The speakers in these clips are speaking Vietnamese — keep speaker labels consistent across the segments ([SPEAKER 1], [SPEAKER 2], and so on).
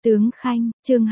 [SPEAKER 1] Tướng Khanh, chương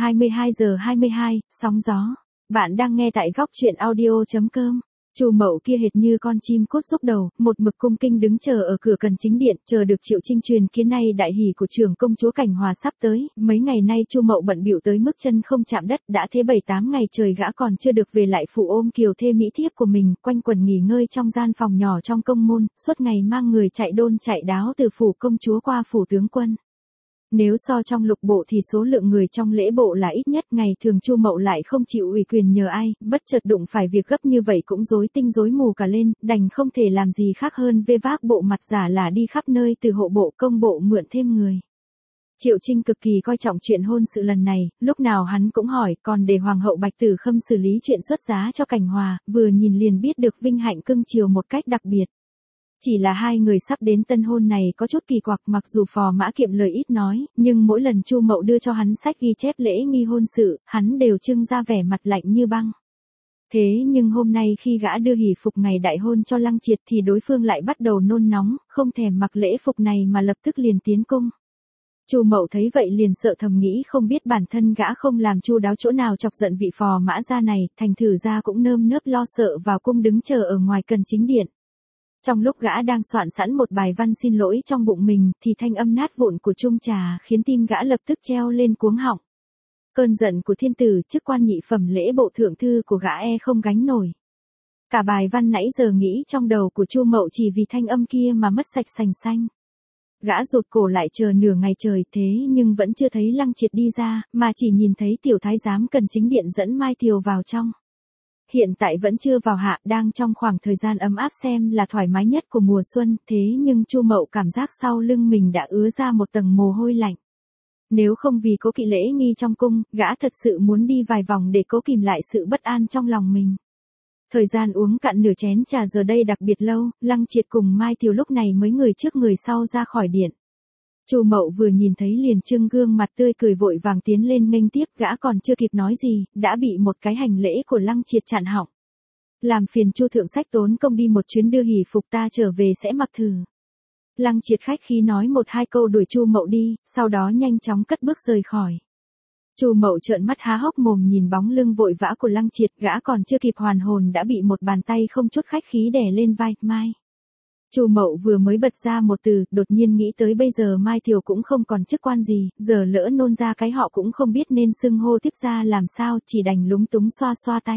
[SPEAKER 1] 22:22, sóng gió. Bạn đang nghe tại góc truyện audio.com. Chu Mậu kia hệt như con chim cút xúc đầu, một mực cung kinh đứng chờ ở cửa cần chính điện, chờ được Triệu Trinh truyền kiến nay đại hỷ của trưởng công chúa Cảnh Hòa sắp tới. Mấy ngày nay Chu Mậu bận bịu tới mức chân không chạm đất, đã thế 7-8 ngày trời gã còn chưa được về lại phủ ôm kiều thê mỹ thiếp của mình, quanh quẩn nghỉ ngơi trong gian phòng nhỏ trong công môn, suốt ngày mang người chạy đôn chạy đáo từ phủ công chúa qua phủ tướng quân. Nếu so trong lục bộ thì số lượng người trong lễ bộ là ít nhất, ngày thường Chu Mậu lại không chịu ủy quyền nhờ ai, bất chợt đụng phải việc gấp như vậy cũng rối tinh rối mù cả lên, đành không thể làm gì khác hơn vê vác bộ mặt giả là đi khắp nơi từ hộ bộ công bộ mượn thêm người. Triệu Trinh cực kỳ coi trọng chuyện hôn sự lần này, lúc nào hắn cũng hỏi, còn để Hoàng hậu Bạch Tử Khâm xử lý chuyện xuất giá cho Cảnh Hòa, vừa nhìn liền biết được vinh hạnh cưng chiều một cách đặc biệt. Chỉ là hai người sắp đến tân hôn này có chút kỳ quặc, mặc dù Phò Mã Kiệm lời ít nói, nhưng mỗi lần Chu Mậu đưa cho hắn sách ghi chép lễ nghi hôn sự, hắn đều trưng ra vẻ mặt lạnh như băng. Thế nhưng hôm nay khi gã đưa hỷ phục ngày đại hôn cho Lăng Triệt thì đối phương lại bắt đầu nôn nóng, không thèm mặc lễ phục này mà lập tức liền tiến cung. Chu Mậu thấy vậy liền sợ thầm nghĩ không biết bản thân gã không làm chu đáo chỗ nào chọc giận vị Phò Mã gia này, thành thử ra cũng nơm nớp lo sợ vào cung đứng chờ ở ngoài cần chính điện. Trong lúc gã đang soạn sẵn một bài văn xin lỗi trong bụng mình, thì thanh âm nát vụn của chung trà khiến tim gã lập tức treo lên cuống họng. Cơn giận của thiên tử, chức quan nhị phẩm lễ bộ thượng thư của gã không gánh nổi. Cả bài văn nãy giờ nghĩ trong đầu của Chu Mậu chỉ vì thanh âm kia mà mất sạch sành xanh. Gã rụt cổ lại chờ nửa ngày trời thế nhưng vẫn chưa thấy Lăng Triệt đi ra, mà chỉ nhìn thấy tiểu thái giám cần chính điện dẫn Mai Thiều vào trong. Hiện tại vẫn chưa vào hạ, đang trong khoảng thời gian ấm áp xem là thoải mái nhất của mùa xuân, thế nhưng Chu Mậu cảm giác sau lưng mình đã ứa ra một tầng mồ hôi lạnh. Nếu không vì cố kỵ lễ nghi trong cung, gã thật sự muốn đi vài vòng để cố kìm lại sự bất an trong lòng mình. Thời gian uống cạn nửa chén trà giờ đây đặc biệt lâu, Lăng Triệt cùng Mai Thiều lúc này mới người trước người sau ra khỏi điện. Chu Mậu vừa nhìn thấy liền trưng gương mặt tươi cười vội vàng tiến lên nghênh tiếp, gã còn chưa kịp nói gì, đã bị một cái hành lễ của Lăng Triệt chặn họng. Làm phiền Chu thượng sách tốn công đi một chuyến đưa hỷ phục, ta trở về sẽ mặc thử. Lăng Triệt khách khí nói một hai câu đuổi Chu Mậu đi, sau đó nhanh chóng cất bước rời khỏi. Chu Mậu trợn mắt há hốc mồm nhìn bóng lưng vội vã của Lăng Triệt, gã còn chưa kịp hoàn hồn đã bị một bàn tay không chút khách khí đè lên vai. Mai. Chu Mậu vừa mới bật ra một từ, đột nhiên nghĩ tới bây giờ Mai Thiều cũng không còn chức quan gì, giờ lỡ nôn ra cái họ cũng không biết nên xưng hô tiếp ra làm sao, chỉ đành lúng túng xoa xoa tay.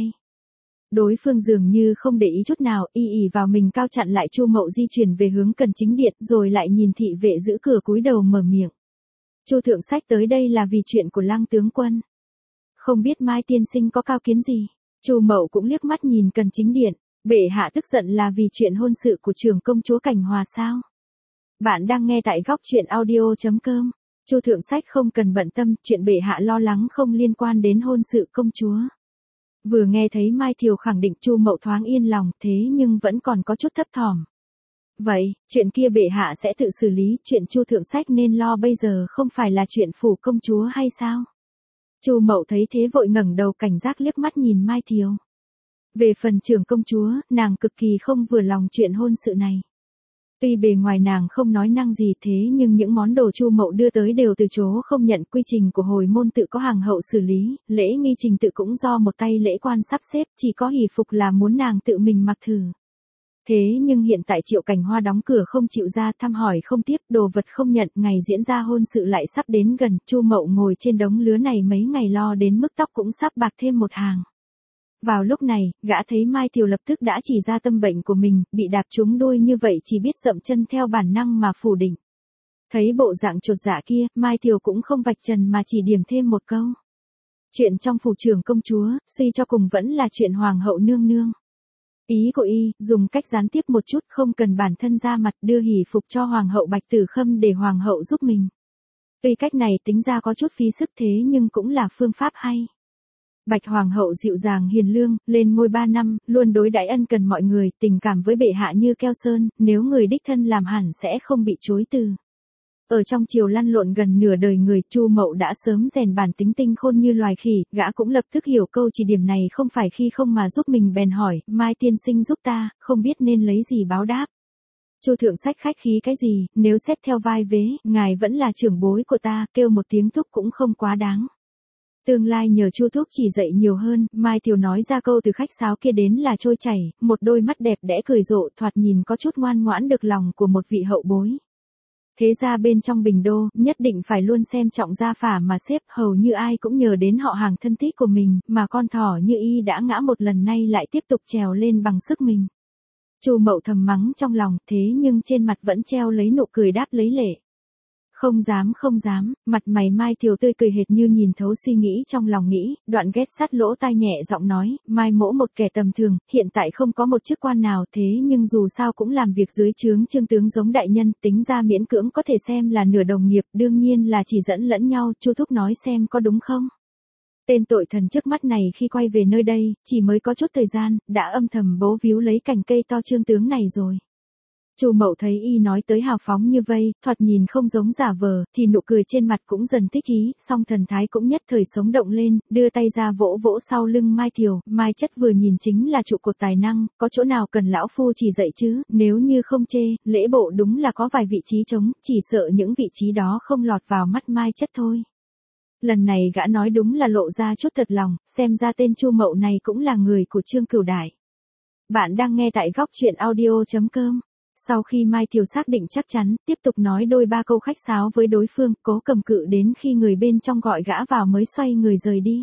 [SPEAKER 1] Đối phương dường như không để ý chút nào, y ỉ vào mình cao chặn lại Chu Mậu di chuyển về hướng cần chính điện, rồi lại nhìn thị vệ giữ cửa cúi đầu mở miệng. Chu thượng sách tới đây là vì chuyện của Lăng tướng quân. Không biết Mai tiên sinh có cao kiến gì? Chu Mậu cũng liếc mắt nhìn cần chính điện. Bệ hạ tức giận là vì chuyện hôn sự của trưởng công chúa Cảnh Hòa sao? Bạn đang nghe tại góc truyện audio.com. Chu thượng sách không cần bận tâm, chuyện bệ hạ lo lắng không liên quan đến hôn sự công chúa. Vừa nghe thấy Mai Thiều khẳng định, Chu Mậu thoáng yên lòng, thế nhưng vẫn còn có chút thấp thỏm. Vậy, chuyện kia bệ hạ sẽ tự xử lý, chuyện Chu thượng sách nên lo bây giờ không phải là chuyện phủ công chúa hay sao? Chu Mậu thấy thế vội ngẩng đầu cảnh giác liếc mắt nhìn Mai Thiều. Về phần trưởng công chúa, nàng cực kỳ không vừa lòng chuyện hôn sự này. Tuy bề ngoài nàng không nói năng gì thế nhưng những món đồ Chu Mậu đưa tới đều từ chối không nhận, quy trình của hồi môn tự có hàng hậu xử lý, lễ nghi trình tự cũng do một tay lễ quan sắp xếp, chỉ có hỷ phục là muốn nàng tự mình mặc thử. Thế nhưng hiện tại Triệu Cảnh Hoa đóng cửa không chịu ra, thăm hỏi không tiếp, đồ vật không nhận, ngày diễn ra hôn sự lại sắp đến gần, Chu Mậu ngồi trên đống lứa này mấy ngày lo đến mức tóc cũng sắp bạc thêm một hàng. Vào lúc này, gã thấy Mai Thiều lập tức đã chỉ ra tâm bệnh của mình, bị đạp trúng đuôi như vậy chỉ biết dậm chân theo bản năng mà phủ định. Thấy bộ dạng chột dạ kia, Mai Thiều cũng không vạch trần mà chỉ điểm thêm một câu. Chuyện trong phủ trưởng công chúa, suy cho cùng vẫn là chuyện hoàng hậu nương nương. Ý của y, dùng cách gián tiếp một chút, không cần bản thân ra mặt, đưa hỷ phục cho hoàng hậu Bạch Tử Khâm để hoàng hậu giúp mình. Tuy cách này tính ra có chút phí sức thế nhưng cũng là phương pháp hay. Bạch hoàng hậu dịu dàng hiền lương, lên ngôi 3 năm, luôn đối đãi ân cần mọi người, tình cảm với bệ hạ như keo sơn, nếu người đích thân làm hẳn sẽ không bị chối từ. Ở trong triều lăn lộn gần nửa đời người, Chu Mậu đã sớm rèn bản tính tinh khôn như loài khỉ, gã cũng lập tức hiểu câu chỉ điểm này không phải khi không mà giúp mình bèn hỏi, Mai tiên sinh giúp ta, không biết nên lấy gì báo đáp. Chu thượng sách khách khí cái gì, nếu xét theo vai vế, ngài vẫn là trưởng bối của ta, kêu một tiếng thúc cũng không quá đáng. Tương lai nhờ Chu thúc chỉ dạy nhiều hơn, Mai Thiều nói ra câu từ khách sáo kia đến là trôi chảy, một đôi mắt đẹp đẽ cười rộ, thoạt nhìn có chút ngoan ngoãn được lòng của một vị hậu bối. Thế ra bên trong Bình Đô, nhất định phải luôn xem trọng gia phả mà xếp, hầu như ai cũng nhờ đến họ hàng thân thích của mình, mà con thỏ như y đã ngã một lần nay lại tiếp tục trèo lên bằng sức mình. Chu Mậu thầm mắng trong lòng, thế nhưng trên mặt vẫn treo lấy nụ cười đáp lấy lệ. Không dám, mặt mày Mai Thiều tươi cười hệt như nhìn thấu suy nghĩ trong lòng nghĩ, đoạn ghét sát lỗ tai nhẹ giọng nói, Mai mỗ một kẻ tầm thường, hiện tại không có một chức quan nào thế nhưng dù sao cũng làm việc dưới trướng Trương tướng giống đại nhân, tính ra miễn cưỡng có thể xem là nửa đồng nghiệp, đương nhiên là chỉ dẫn lẫn nhau, Chu thúc nói xem có đúng không? Tên tội thần trước mắt này khi quay về nơi đây, chỉ mới có chút thời gian, đã âm thầm bấu víu lấy cành cây to Trương tướng này rồi. Chu Mậu thấy y nói tới hào phóng như vây, thoạt nhìn không giống giả vờ, thì nụ cười trên mặt cũng dần thích ý, song thần thái cũng nhất thời sống động lên, đưa tay ra vỗ vỗ sau lưng Mai Thiều, Mai chất vừa nhìn chính là trụ cột tài năng, có chỗ nào cần lão phu chỉ dạy chứ, nếu như không chê, lễ bộ đúng là có vài vị trí trống, chỉ sợ những vị trí đó không lọt vào mắt Mai chất thôi. Lần này gã nói đúng là lộ ra chút thật lòng, xem ra tên Chu Mậu này cũng là người của Trương Cửu Đại. Bạn đang nghe tại góc truyện audio.com. Sau khi Mai Thiều xác định chắc chắn, tiếp tục nói đôi ba câu khách sáo với đối phương, cố cầm cự đến khi người bên trong gọi gã vào mới xoay người rời đi.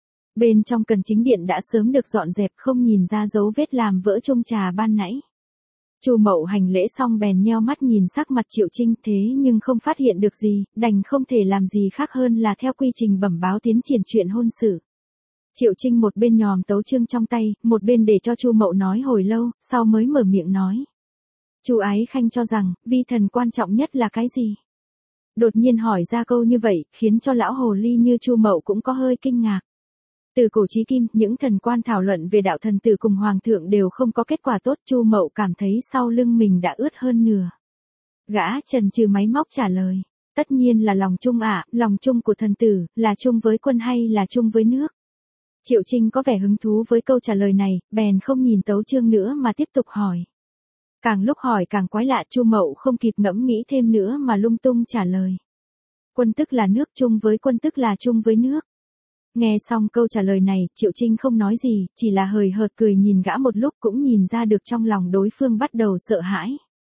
[SPEAKER 1] Bên trong Cần Chính Điện đã sớm được dọn dẹp, không nhìn ra dấu vết làm vỡ chung trà ban nãy. Chu Mậu hành lễ xong bèn nheo mắt nhìn sắc mặt Triệu Trinh thế nhưng không phát hiện được gì, đành không thể làm gì khác hơn là theo quy trình bẩm báo tiến triển chuyện hôn sự. Triệu Trinh một bên nhòm tấu chương trong tay, một bên để cho Chu Mậu nói hồi lâu, sau mới mở miệng nói. Chu Ái Khanh cho rằng, vi thần quan trọng nhất là cái gì? Đột nhiên hỏi ra câu như vậy, khiến cho lão hồ ly như Chu Mậu cũng có hơi kinh ngạc. Từ cổ chí kim, những thần quan thảo luận về đạo thần tử cùng hoàng thượng đều không có kết quả tốt, Chu Mậu cảm thấy sau lưng mình đã ướt hơn nửa. Gã chần chừ máy móc trả lời, tất nhiên là lòng chung ạ, lòng chung của thần tử, là chung với quân hay là chung với nước? Triệu Trinh có vẻ hứng thú với câu trả lời này, bèn không nhìn tấu chương nữa mà tiếp tục hỏi. Càng lúc hỏi càng quái lạ, Chu Mậu không kịp ngẫm nghĩ thêm nữa mà lung tung trả lời. Quân tức là nước, chung với quân tức là chung với nước. Nghe xong câu trả lời này, Triệu Trinh không nói gì, chỉ là hời hợt cười nhìn gã một lúc, cũng nhìn ra được trong lòng đối phương bắt đầu sợ hãi.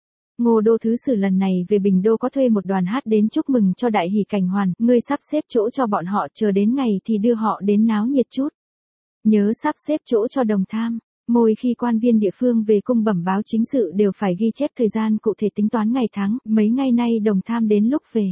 [SPEAKER 1] Ngô Đô Thứ Sử lần này về Bình Đô có thuê một đoàn hát đến chúc mừng cho đại hỷ cảnh hoàn, ngươi sắp xếp chỗ cho bọn họ, chờ đến ngày thì đưa họ đến náo nhiệt chút. Nhớ sắp xếp chỗ cho Đồng Tham. Mỗi khi quan viên địa phương về cung bẩm báo chính sự đều phải ghi chép thời gian cụ thể tính toán ngày tháng, mấy ngày nay Đồng Tham đến lúc về.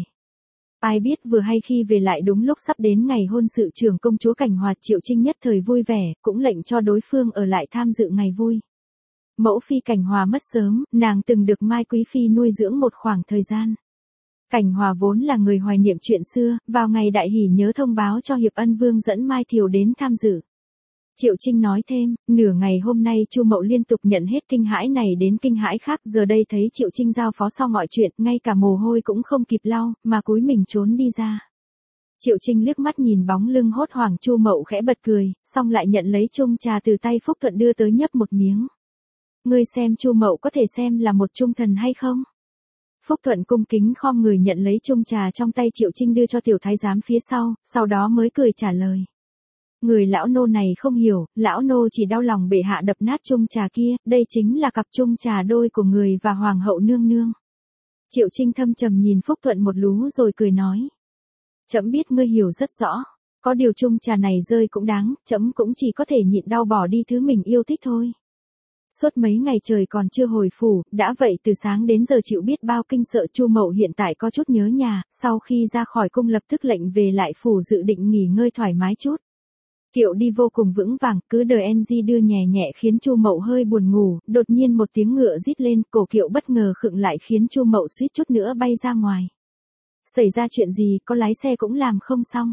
[SPEAKER 1] Ai biết vừa hay khi về lại đúng lúc sắp đến ngày hôn sự trưởng công chúa Cảnh Hòa, Triệu Trinh nhất thời vui vẻ, cũng lệnh cho đối phương ở lại tham dự ngày vui. Mẫu phi Cảnh Hòa mất sớm, nàng từng được Mai Quý Phi nuôi dưỡng một khoảng thời gian. Cảnh Hòa vốn là người hoài niệm chuyện xưa, vào ngày đại hỷ nhớ thông báo cho Hiệp Ân Vương dẫn Mai Thiều đến tham dự. Triệu Trinh nói thêm, nửa ngày hôm nay Chu Mậu liên tục nhận hết kinh hãi này đến kinh hãi khác, giờ đây thấy Triệu Trinh giao phó xong mọi chuyện, ngay cả mồ hôi cũng không kịp lau, mà cúi mình trốn đi ra. Triệu Trinh liếc mắt nhìn bóng lưng hốt hoảng Chu Mậu khẽ bật cười, xong lại nhận lấy chung trà từ tay Phúc Thuận đưa tới nhấp một miếng. Ngươi xem Chu Mậu có thể xem là một trung thần hay không? Phúc Thuận cung kính khom người nhận lấy chung trà trong tay Triệu Trinh đưa cho tiểu thái giám phía sau đó mới cười trả lời. Người lão nô này không hiểu, lão nô chỉ đau lòng bệ hạ đập nát chung trà kia, đây chính là cặp chung trà đôi của người và hoàng hậu nương nương. Triệu Trinh thâm trầm nhìn Phúc Thuận một lú rồi cười nói. Trẫm biết ngươi hiểu rất rõ, có điều chung trà này rơi cũng đáng, trẫm cũng chỉ có thể nhịn đau bỏ đi thứ mình yêu thích thôi. Suốt mấy ngày trời còn chưa hồi phủ, đã vậy từ sáng đến giờ chịu biết bao kinh sợ. Chu Mậu hiện tại có chút nhớ nhà, sau khi ra khỏi cung lập tức lệnh về lại phủ dự định nghỉ ngơi thoải mái chút. Kiệu đi vô cùng vững vàng, cứ đợi NG đưa nhẹ nhẹ khiến Chu Mậu hơi buồn ngủ, đột nhiên một tiếng ngựa rít lên, cổ kiệu bất ngờ khựng lại khiến Chu Mậu suýt chút nữa bay ra ngoài. Xảy ra chuyện gì, có lái xe cũng làm không xong.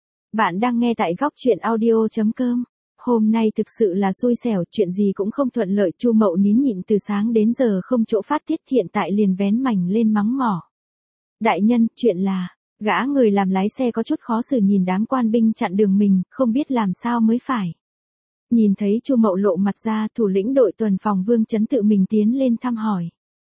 [SPEAKER 1] Bạn đang nghe tại góc truyện audio.com. Hôm nay thực sự là xui xẻo, chuyện gì cũng không thuận lợi, Chu Mậu nín nhịn từ sáng đến giờ không chỗ phát tiết, hiện tại liền vén mành lên mắng mỏ. Đại nhân, chuyện là, gã người làm lái xe có chút khó xử nhìn đám quan binh chặn đường mình, không biết làm sao mới phải. Nhìn thấy Chu Mậu lộ mặt ra, thủ lĩnh đội tuần phòng Vương Chấn tự mình tiến lên thăm hỏi.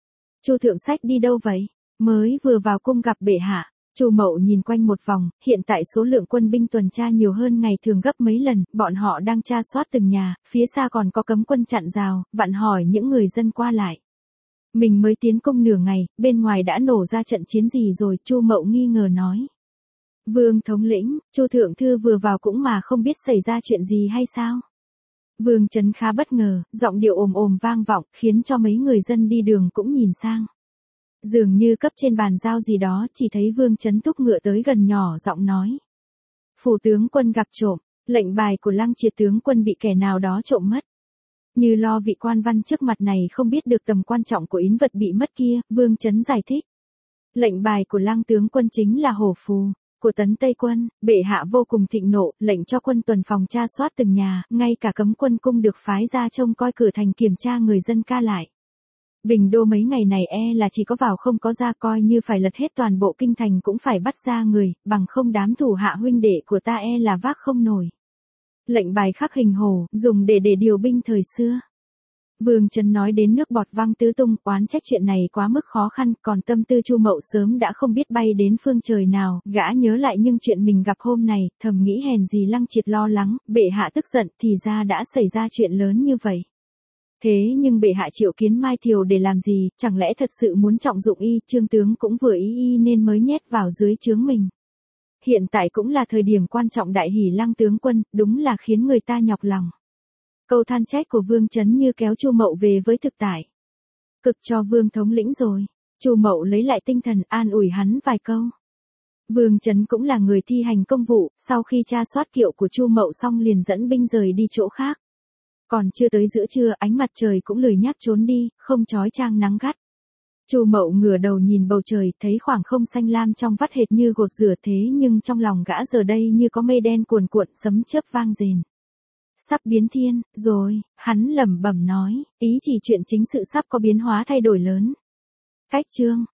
[SPEAKER 1] Chu thượng sách đi đâu vậy? Mới vừa vào cung gặp bệ hạ. Chu Mậu nhìn quanh một vòng, hiện tại số lượng quân binh tuần tra nhiều hơn ngày thường gấp mấy lần, bọn họ đang tra soát từng nhà, phía xa còn có cấm quân chặn rào, vặn hỏi những người dân qua lại. Mình mới tiến cung nửa ngày, bên ngoài đã nổ ra trận chiến gì rồi, Chu Mậu nghi ngờ nói. Vương thống lĩnh, Chu thượng thư vừa vào cũng mà không biết xảy ra chuyện gì hay sao? Vương Chấn khá bất ngờ, giọng điệu ồm ồm vang vọng, khiến cho mấy người dân đi đường cũng nhìn sang. Dường như cấp trên bàn giao gì đó, chỉ thấy Vương Chấn thúc ngựa tới gần nhỏ giọng nói. Phủ tướng quân gặp trộm, lệnh bài của Lăng Triệt tướng quân bị kẻ nào đó trộm mất. Như lo vị quan văn trước mặt này không biết được tầm quan trọng của yến vật bị mất kia, Vương Chấn giải thích. Lệnh bài của Lăng tướng quân chính là hổ phù của Tấn Tây quân, bệ hạ vô cùng thịnh nộ, lệnh cho quân tuần phòng tra soát từng nhà, ngay cả cấm quân cung được phái ra trông coi cửa thành kiểm tra người dân ca lại. Bình Đô mấy ngày này là chỉ có vào không có ra, coi như phải lật hết toàn bộ kinh thành cũng phải bắt ra người, bằng không đám thủ hạ huynh đệ của ta là vác không nổi. Lệnh bài khắc hình hổ, dùng để điều binh thời xưa. Vương Chấn nói đến nước bọt văng tứ tung, oán trách chuyện này quá mức khó khăn, còn tâm tư Chu Mậu sớm đã không biết bay đến phương trời nào, gã nhớ lại nhưng chuyện mình gặp hôm này, thầm nghĩ hèn gì Lăng Triệt lo lắng, bệ hạ tức giận, thì ra đã xảy ra chuyện lớn như vậy. Thế nhưng bệ hạ triệu kiến Mai Thiều để làm gì, chẳng lẽ thật sự muốn trọng dụng y, Trương tướng cũng vừa ý nên mới nhét vào dưới trướng mình. Hiện tại cũng là thời điểm quan trọng đại hỷ Lăng tướng quân, đúng là khiến người ta nhọc lòng. Câu than trách của Vương Chấn như kéo Chu Mậu về với thực tại. Cực cho Vương thống lĩnh rồi. Chu Mậu lấy lại tinh thần an ủi hắn vài câu. Vương Chấn cũng là người thi hành công vụ, sau khi tra soát kiệu của Chu Mậu xong liền dẫn binh rời đi chỗ khác. Còn chưa tới giữa trưa, ánh mặt trời cũng lười nhác trốn đi, không chói chang nắng gắt. Chu Mậu ngửa đầu nhìn bầu trời, thấy khoảng không xanh lam trong vắt hệt như gột rửa, thế nhưng trong lòng gã giờ đây như có mây đen cuồn cuộn, sấm chớp vang rền. Sắp biến thiên, rồi, hắn lẩm bẩm nói, ý chỉ chuyện chính sự sắp có biến hóa thay đổi lớn. Cách chương